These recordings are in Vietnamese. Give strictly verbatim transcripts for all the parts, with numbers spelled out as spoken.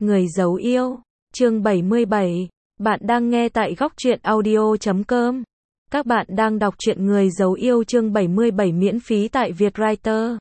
Người giấu yêu, chương bảy mươi bảy. Bạn đang nghe tại góc truyện audio chấm com. Các bạn đang đọc truyện Người giấu yêu chương bảy mươi bảy miễn phí tại Vietwriter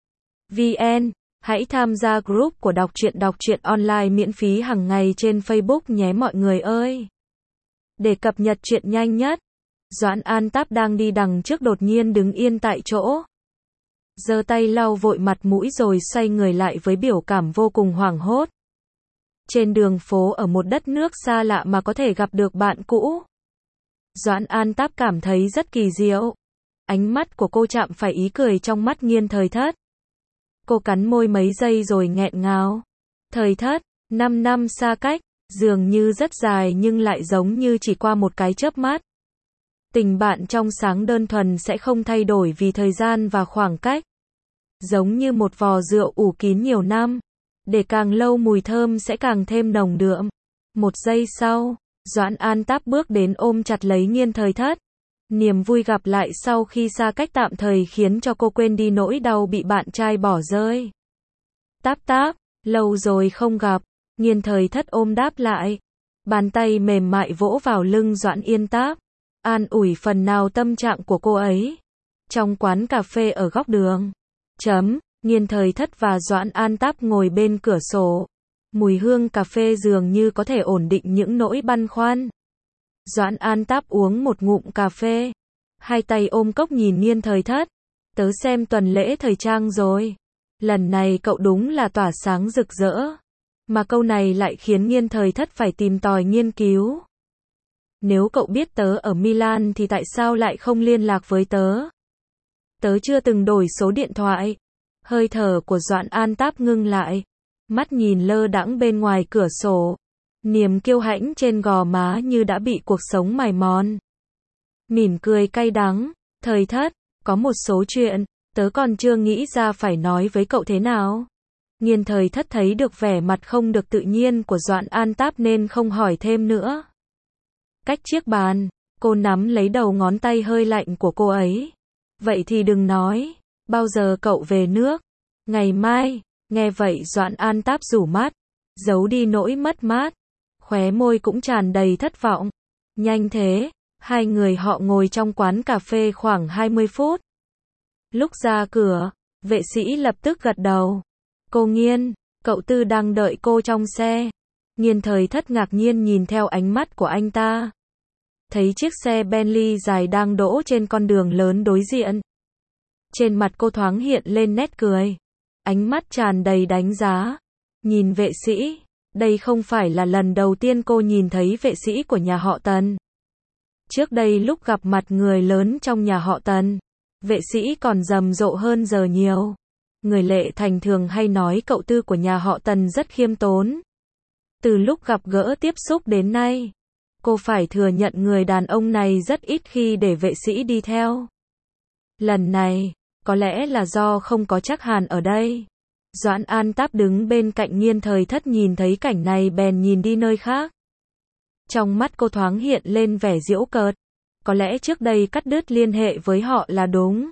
vê en. Hãy tham gia group của đọc truyện đọc truyện online miễn phí hàng ngày trên Facebook nhé mọi người ơi. Để cập nhật truyện nhanh nhất, Doãn An Táp đang đi đằng trước đột nhiên đứng yên tại chỗ. Giơ tay lau vội mặt mũi rồi xoay người lại với biểu cảm vô cùng hoảng hốt. Trên đường phố ở một đất nước xa lạ mà có thể gặp được bạn cũ. Doãn An Táp cảm thấy rất kỳ diệu. Ánh mắt của cô chạm phải ý cười trong mắt Nghiên Thời Thất. Cô cắn môi mấy giây rồi nghẹn ngào. Thời Thất, năm năm xa cách, dường như rất dài nhưng lại giống như chỉ qua một cái chớp mắt. Tình bạn trong sáng đơn thuần sẽ không thay đổi vì thời gian và khoảng cách. Giống như một vò rượu ủ kín nhiều năm. Để càng lâu mùi thơm sẽ càng thêm nồng đượm. Một giây sau, Doãn An Táp bước đến ôm chặt lấy Nghiên Thời Thất. Niềm vui gặp lại sau khi xa cách tạm thời khiến cho cô quên đi nỗi đau bị bạn trai bỏ rơi. Táp Táp, lâu rồi không gặp. Nghiên Thời Thất ôm đáp lại. Bàn tay mềm mại vỗ vào lưng Doãn Yên Táp. An ủi phần nào tâm trạng của cô ấy. Trong quán cà phê ở góc đường. Chấm. Nghiên Thời Thất và Doãn An Táp ngồi bên cửa sổ. Mùi hương cà phê dường như có thể ổn định những nỗi băn khoăn. Doãn An Táp uống một ngụm cà phê. Hai tay ôm cốc nhìn Nghiên Thời Thất. Tớ xem tuần lễ thời trang rồi. Lần này cậu đúng là tỏa sáng rực rỡ. Mà câu này lại khiến Nghiên Thời Thất phải tìm tòi nghiên cứu. Nếu cậu biết tớ ở Milan thì tại sao lại không liên lạc với tớ? Tớ chưa từng đổi số điện thoại. Hơi thở của Doãn An Táp ngưng lại. Mắt nhìn lơ đãng bên ngoài cửa sổ. Niềm kiêu hãnh trên gò má như đã bị cuộc sống mài mòn. Mỉm cười cay đắng. Thời Thất, có một số chuyện, tớ còn chưa nghĩ ra phải nói với cậu thế nào. Nghiên Thời Thất thấy được vẻ mặt không được tự nhiên của Doãn An Táp nên không hỏi thêm nữa. Cách chiếc bàn, cô nắm lấy đầu ngón tay hơi lạnh của cô ấy. Vậy thì đừng nói. Bao giờ cậu về nước? Ngày mai. Nghe vậy Doãn An Táp rủ mắt. Giấu đi nỗi mất mát. Khóe môi cũng tràn đầy thất vọng. Nhanh thế. Hai người họ ngồi trong quán cà phê khoảng hai mươi phút. Lúc ra cửa, vệ sĩ lập tức gật đầu. Cô Nghiên, cậu Tư đang đợi cô trong xe. Nghiên Thời Thất ngạc nhiên nhìn theo ánh mắt của anh ta. Thấy chiếc xe Bentley dài đang đỗ trên con đường lớn đối diện. Trên mặt cô thoáng hiện lên nét cười. Ánh mắt tràn đầy đánh giá. Nhìn vệ sĩ. Đây không phải là lần đầu tiên cô nhìn thấy vệ sĩ của nhà họ Tần. Trước đây lúc gặp mặt người lớn trong nhà họ Tần, vệ sĩ còn rầm rộ hơn giờ nhiều. Người Lệ Thành thường hay nói cậu Tư của nhà họ Tần rất khiêm tốn. Từ lúc gặp gỡ tiếp xúc đến nay, cô phải thừa nhận người đàn ông này rất ít khi để vệ sĩ đi theo. Lần này, có lẽ là do không có Trác Hàn ở đây. Doãn An Táp đứng bên cạnh Nghiên Thời Thất nhìn thấy cảnh này bèn nhìn đi nơi khác. Trong mắt cô thoáng hiện lên vẻ giễu cợt. Có lẽ trước đây cắt đứt liên hệ với họ là đúng.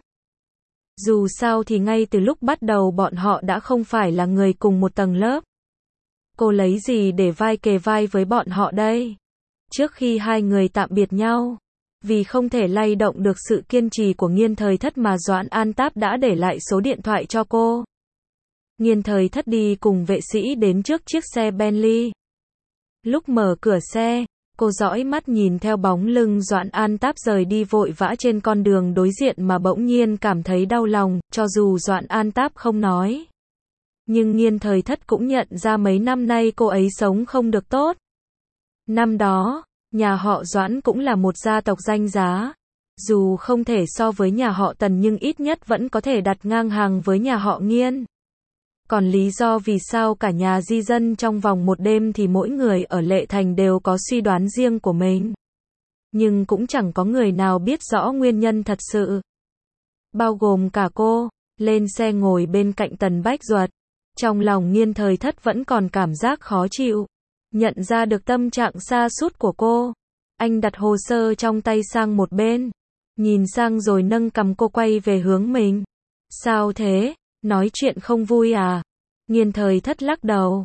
Dù sao thì ngay từ lúc bắt đầu bọn họ đã không phải là người cùng một tầng lớp. Cô lấy gì để vai kề vai với bọn họ đây? Trước khi hai người tạm biệt nhau, vì không thể lay động được sự kiên trì của Nghiên Thời Thất mà Doãn An Táp đã để lại số điện thoại cho cô. Nghiên Thời Thất đi cùng vệ sĩ đến trước chiếc xe Bentley. Lúc mở cửa xe, cô dõi mắt nhìn theo bóng lưng Doãn An Táp rời đi vội vã trên con đường đối diện mà bỗng nhiên cảm thấy đau lòng, cho dù Doãn An Táp không nói. Nhưng Nghiên Thời Thất cũng nhận ra mấy năm nay cô ấy sống không được tốt. Năm đó, nhà họ Doãn cũng là một gia tộc danh giá. Dù không thể so với nhà họ Tần nhưng ít nhất vẫn có thể đặt ngang hàng với nhà họ Nghiên. Còn lý do vì sao cả nhà di dân trong vòng một đêm thì mỗi người ở Lệ Thành đều có suy đoán riêng của mình. Nhưng cũng chẳng có người nào biết rõ nguyên nhân thật sự. Bao gồm cả cô, lên xe ngồi bên cạnh Tần Bách Duật. Trong lòng Nghiên Thời Thất vẫn còn cảm giác khó chịu. Nhận ra được tâm trạng sa sút của cô. Anh đặt hồ sơ trong tay sang một bên. Nhìn sang rồi nâng cằm cô quay về hướng mình. Sao thế? Nói chuyện không vui à? Nghiên Thời Thất lắc đầu.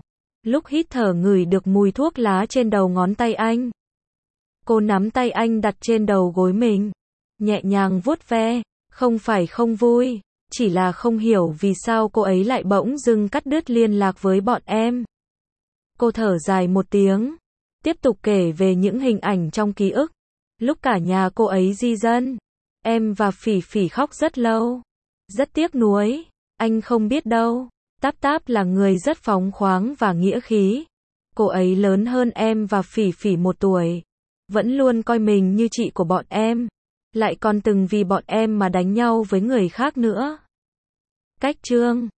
Lúc hít thở ngửi được mùi thuốc lá trên đầu ngón tay anh. Cô nắm tay anh đặt trên đầu gối mình, nhẹ nhàng vuốt ve, không phải không vui, chỉ là không hiểu vì sao cô ấy lại bỗng dưng cắt đứt liên lạc với bọn em. Cô thở dài một tiếng, tiếp tục kể về những hình ảnh trong ký ức. Lúc cả nhà cô ấy di dân, em và Phỉ Phỉ khóc rất lâu. Rất tiếc nuối, anh không biết đâu. Táp Táp là người rất phóng khoáng và nghĩa khí. Cô ấy lớn hơn em và Phỉ Phỉ một tuổi. Vẫn luôn coi mình như chị của bọn em. Lại còn từng vì bọn em mà đánh nhau với người khác nữa. Cách chương